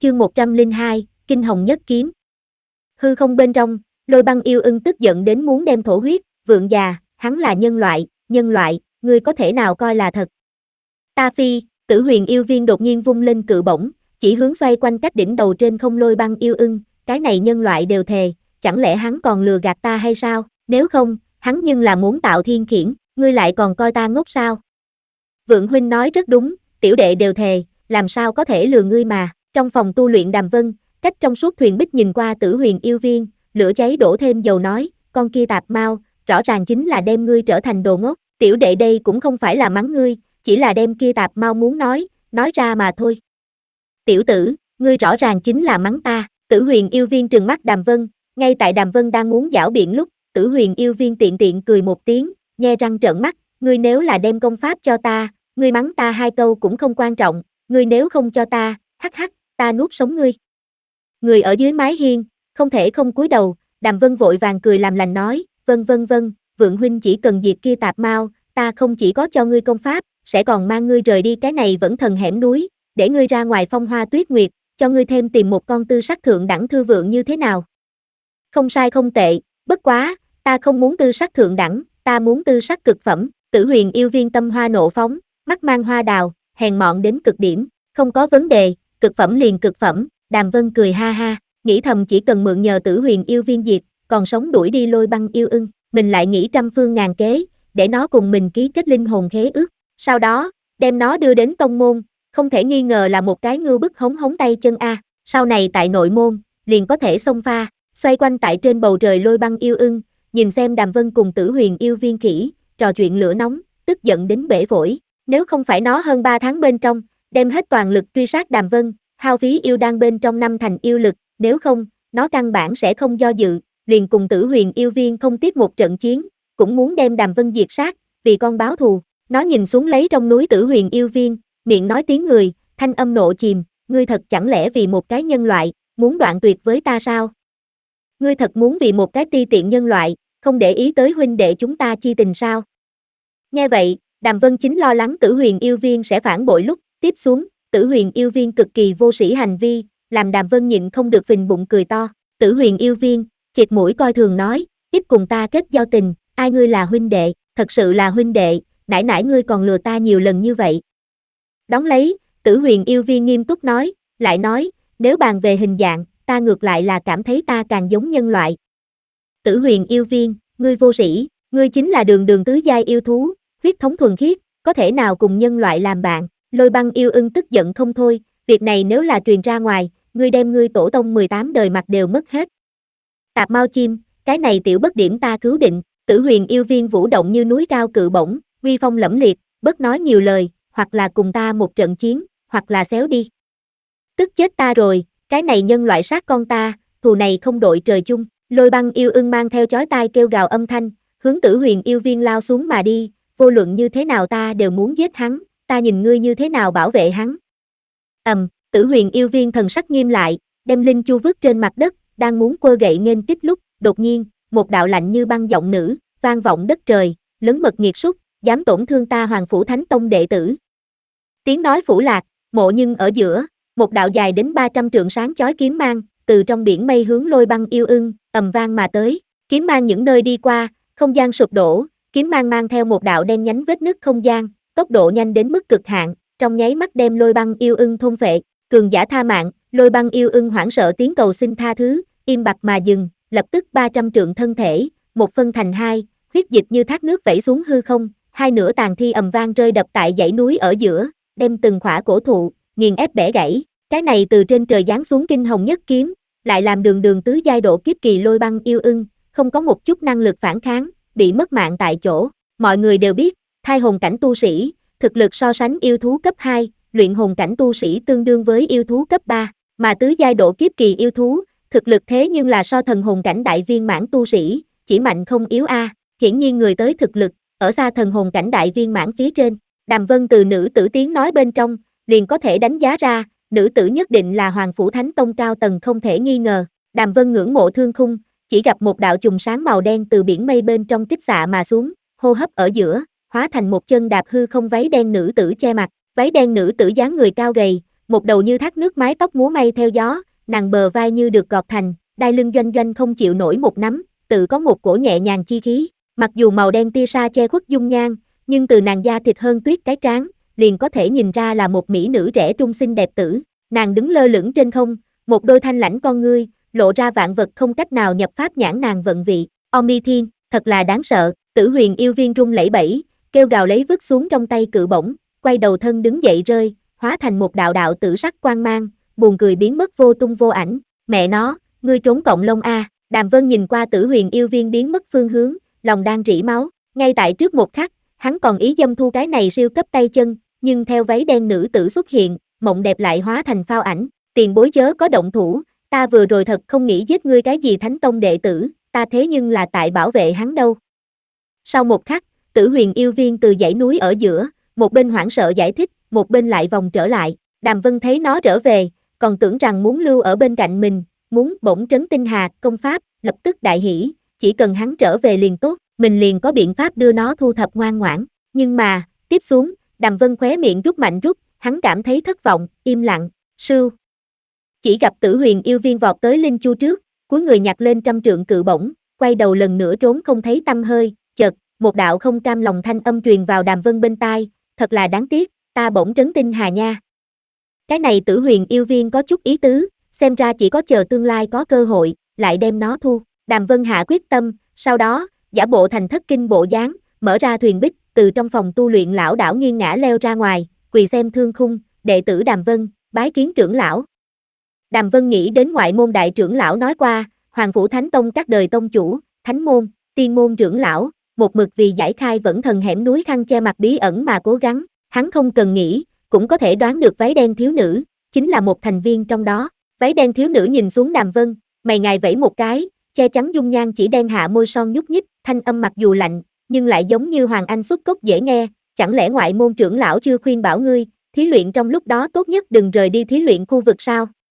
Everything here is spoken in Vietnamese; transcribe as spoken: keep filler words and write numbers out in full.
Chương một trăm lẻ hai, Kinh Hồng Nhất Kiếm. Hư không bên trong, Lôi Băng Yêu Ưng tức giận đến muốn đem thổ huyết, vượng già, hắn là nhân loại, nhân loại, ngươi có thể nào coi là thật. Ta phi, Tử Huyền Yêu Viên đột nhiên vung lên cự bổng, chỉ hướng xoay quanh cách đỉnh đầu trên không Lôi Băng Yêu Ưng, cái này nhân loại đều thề, chẳng lẽ hắn còn lừa gạt ta hay sao, nếu không, hắn nhưng là muốn tạo thiên khiển, ngươi lại còn coi ta ngốc sao. Vượng huynh nói rất đúng, tiểu đệ đều thề, làm sao có thể lừa ngươi mà. Trong phòng tu luyện Đàm Vân, cách trong suốt thuyền bích nhìn qua Tử Huyền Yêu Viên, lửa cháy đổ thêm dầu nói, con kia tạp mau, rõ ràng chính là đem ngươi trở thành đồ ngốc, tiểu đệ đây cũng không phải là mắng ngươi, chỉ là đem kia tạp mau muốn nói, nói ra mà thôi. Tiểu tử, ngươi rõ ràng chính là mắng ta. Tử Huyền Yêu Viên trừng mắt Đàm Vân, ngay tại Đàm Vân đang muốn giảo biện lúc, Tử Huyền Yêu Viên tiện tiện cười một tiếng, nhe răng trợn mắt, ngươi nếu là đem công pháp cho ta, ngươi mắng ta hai câu cũng không quan trọng, ngươi nếu không cho ta, hắc hắc, ta nuốt sống ngươi. Người ở dưới mái hiên, không thể không cúi đầu, Đàm Vân vội vàng cười làm lành nói, vân vân vân, Vượng huynh chỉ cần diệt kia tạp mau, ta không chỉ có cho ngươi công pháp, sẽ còn mang ngươi rời đi cái này vẫn thần hẻm núi, để ngươi ra ngoài phong hoa tuyết nguyệt, cho ngươi thêm tìm một con tư sắc thượng đẳng thư vượng như thế nào. Không sai không tệ, bất quá, ta không muốn tư sắc thượng đẳng, ta muốn tư sắc cực phẩm. Tử Huyền Yêu Viên tâm hoa nộ phóng, mắt mang hoa đào, hèn mọn đến cực điểm, không có vấn đề, cực phẩm liền cực phẩm. Đàm Vân cười ha ha, nghĩ thầm chỉ cần mượn nhờ Tử Huyền Yêu Viên diệt, còn sống đuổi đi Lôi Băng Yêu Ưng, mình lại nghĩ trăm phương ngàn kế, để nó cùng mình ký kết linh hồn khế ước, sau đó, đem nó đưa đến tông môn, không thể nghi ngờ là một cái ngưu bức hống hống tay chân a, sau này tại nội môn, liền có thể xông pha, xoay quanh tại trên bầu trời Lôi Băng Yêu Ưng, nhìn xem Đàm Vân cùng Tử Huyền Yêu Viên khỉ, trò chuyện lửa nóng, tức giận đến bể phổi, nếu không phải nó hơn ba tháng bên trong, đem hết toàn lực truy sát Đàm Vân, hao phí yêu đan bên trong năm thành yêu lực, nếu không, nó căn bản sẽ không do dự, liền cùng Tử Huyền Yêu Viên không tiếp một trận chiến, cũng muốn đem Đàm Vân diệt sát, vì con báo thù. Nó nhìn xuống lấy trong núi Tử Huyền Yêu Viên, miệng nói tiếng người, thanh âm nộ chìm, ngươi thật chẳng lẽ vì một cái nhân loại, muốn đoạn tuyệt với ta sao? Ngươi thật muốn vì một cái ti tiện nhân loại, không để ý tới huynh đệ chúng ta chi tình sao? Nghe vậy, Đàm Vân chính lo lắng Tử Huyền Yêu Viên sẽ phản bội lúc, tiếp xuống, Tử Huyền Yêu Viên cực kỳ vô sĩ hành vi, làm Đàm Vân nhịn không được phình bụng cười to. Tử Huyền Yêu Viên, khịt mũi coi thường nói, ít cùng ta kết giao tình, ai ngươi là huynh đệ, thật sự là huynh đệ, nãy nãy ngươi còn lừa ta nhiều lần như vậy. Đón lấy, Tử Huyền Yêu Viên nghiêm túc nói, lại nói, nếu bàn về hình dạng, ta ngược lại là cảm thấy ta càng giống nhân loại. Tử Huyền Yêu Viên, ngươi vô sĩ, ngươi chính là đường đường tứ giai yêu thú, huyết thống thuần khiết, có thể nào cùng nhân loại làm bạn. Lôi Băng Yêu Ưng tức giận không thôi, việc này nếu là truyền ra ngoài, ngươi đem ngươi tổ tông mười tám đời mặt đều mất hết. Tạp mau chim, cái này tiểu bất điểm ta cứu định. Tử Huyền Yêu Viên vũ động như núi cao cự bổng, uy phong lẫm liệt, bất nói nhiều lời, hoặc là cùng ta một trận chiến, hoặc là xéo đi. Tức chết ta rồi, cái này nhân loại sát con ta, thù này không đội trời chung. Lôi Băng Yêu Ưng mang theo chói tai kêu gào âm thanh, hướng Tử Huyền Yêu Viên lao xuống mà đi, vô luận như thế nào ta đều muốn giết hắn, ta nhìn ngươi như thế nào bảo vệ hắn. Ầm, um, Tử Huyền Yêu Viên thần sắc nghiêm lại, đem linh chu vứt trên mặt đất, đang muốn quơ gậy nghênh kích lúc, đột nhiên, một đạo lạnh như băng giọng nữ, vang vọng đất trời, lớn mật nghiệt súc, dám tổn thương ta Hoàng Phủ Thánh Tông đệ tử. Tiếng nói phủ lạc, mộ nhưng ở giữa, một đạo dài đến ba trăm trượng sáng chói kiếm mang, từ trong biển mây hướng Lôi Băng Yêu Ưng, ầm vang mà tới, kiếm mang những nơi đi qua, không gian sụp đổ, kiếm mang mang theo một đạo đen nhánh vết nứt không gian, tốc độ nhanh đến mức cực hạn, trong nháy mắt đem Lôi Băng Yêu Ưng thôn phệ, cường giả tha mạng, Lôi Băng Yêu Ưng hoảng sợ tiếng cầu xin tha thứ, im bặt mà dừng, lập tức ba trăm trượng thân thể, một phân thành hai, huyết dịch như thác nước vẩy xuống hư không, hai nửa tàn thi ầm vang rơi đập tại dãy núi ở giữa, đem từng khỏa cổ thụ, nghiền ép bẻ gãy, cái này từ trên trời giáng xuống Kinh Hồng Nhất Kiếm, lại làm đường đường tứ giai độ kiếp kỳ Lôi Băng Yêu Ưng, không có một chút năng lực phản kháng, bị mất mạng tại chỗ. Mọi người đều biết, thai hồn cảnh tu sĩ, thực lực so sánh yêu thú cấp hai, luyện hồn cảnh tu sĩ tương đương với yêu thú cấp ba, mà tứ giai độ kiếp kỳ yêu thú, thực lực thế nhưng là so thần hồn cảnh đại viên mãn tu sĩ, chỉ mạnh không yếu a. Hiển nhiên người tới thực lực, ở xa thần hồn cảnh đại viên mãn phía trên. Đàm Vân từ nữ tử tiếng nói bên trong, liền có thể đánh giá ra, nữ tử nhất định là Hoàng Phủ Thánh Tông cao tầng không thể nghi ngờ. Đàm Vân ngưỡng mộ thương khung, chỉ gặp một đạo chùm sáng màu đen từ biển mây bên trong kích xạ mà xuống, hô hấp ở giữa, hóa thành một chân đạp hư không váy đen nữ tử che mặt, váy đen nữ tử dáng người cao gầy, một đầu như thác nước mái tóc múa may theo gió, nàng bờ vai như được gọt thành, đai lưng doanh doanh không chịu nổi một nắm, tự có một cổ nhẹ nhàng chi khí, mặc dù màu đen tia sa che khuất dung nhan, nhưng từ nàng da thịt hơn tuyết cái trán, liền có thể nhìn ra là một mỹ nữ trẻ trung xinh đẹp tử, nàng đứng lơ lửng trên không, một đôi thanh lãnh con ngươi, lộ ra vạn vật không cách nào nhập pháp nhãn nàng vận vị, Omi Thiên, thật là đáng sợ, Tử Huyền yêu viên run lẩy bẩy, kêu gào lấy vứt xuống trong tay cự bổng, quay đầu thân đứng dậy rơi, hóa thành một đạo đạo tử sắc quang mang, buồn cười biến mất vô tung vô ảnh, mẹ nó, ngươi trốn cọng lông a. Đàm Vân nhìn qua Tử Huyền yêu viên biến mất phương hướng, lòng đang rỉ máu, ngay tại trước một khắc, hắn còn ý dâm thu cái này siêu cấp tay chân, nhưng theo váy đen nữ tử xuất hiện, mộng đẹp lại hóa thành phao ảnh, tiền bối chớ có động thủ, ta vừa rồi thật không nghĩ giết ngươi cái gì thánh tông đệ tử, ta thế nhưng là tại bảo vệ hắn đâu. Sau một khắc, Tử Huyền yêu viên từ dãy núi ở giữa, một bên hoảng sợ giải thích, một bên lại vòng trở lại, Đàm Vân thấy nó trở về, còn tưởng rằng muốn lưu ở bên cạnh mình, muốn bổng trấn tinh hà công pháp, lập tức đại hỉ, chỉ cần hắn trở về liền tốt, mình liền có biện pháp đưa nó thu thập ngoan ngoãn, nhưng mà, tiếp xuống, Đàm Vân khóe miệng rút mạnh rút, hắn cảm thấy thất vọng, im lặng, sưu. Chỉ gặp Tử Huyền yêu viên vọt tới Linh Chu trước, cuối người nhặt lên trăm trượng cự bổng, quay đầu lần nữa trốn không thấy tăm hơi, chợt, một đạo không cam lòng thanh âm truyền vào Đàm Vân bên tai, thật là đáng tiếc, ta bổng trấn tinh hà nha. Cái này Tử Huyền yêu viên có chút ý tứ, xem ra chỉ có chờ tương lai có cơ hội, lại đem nó thu. Đàm Vân hạ quyết tâm, sau đó, giả bộ thành thất kinh bộ dáng, mở ra thuyền bích, từ trong phòng tu luyện lão đảo nghiêng ngã leo ra ngoài, quỳ xem thương khung, đệ tử Đàm Vân, bái kiến trưởng lão. Đàm Vân nghĩ đến ngoại môn đại trưởng lão nói qua, Hoàng Phủ Thánh Tông các đời tông chủ, thánh môn, tiên môn trưởng lão, một mực vì giải khai vẫn thần hẻm núi khăn che mặt bí ẩn mà cố gắng, hắn không cần nghĩ, cũng có thể đoán được váy đen thiếu nữ, chính là một thành viên trong đó. Váy đen thiếu nữ nhìn xuống Đàm Vân, mày ngài vẫy một cái, che chắn dung nhan chỉ đen hạ môi son nhúc nhích, thanh âm mặc dù lạnh, nhưng lại giống như Hoàng Anh xuất cốc dễ nghe, chẳng lẽ ngoại môn trưởng lão chưa khuyên bảo ngươi, thí luyện trong lúc đó tốt nhất đừng rời đi thí luyện khu vực sao?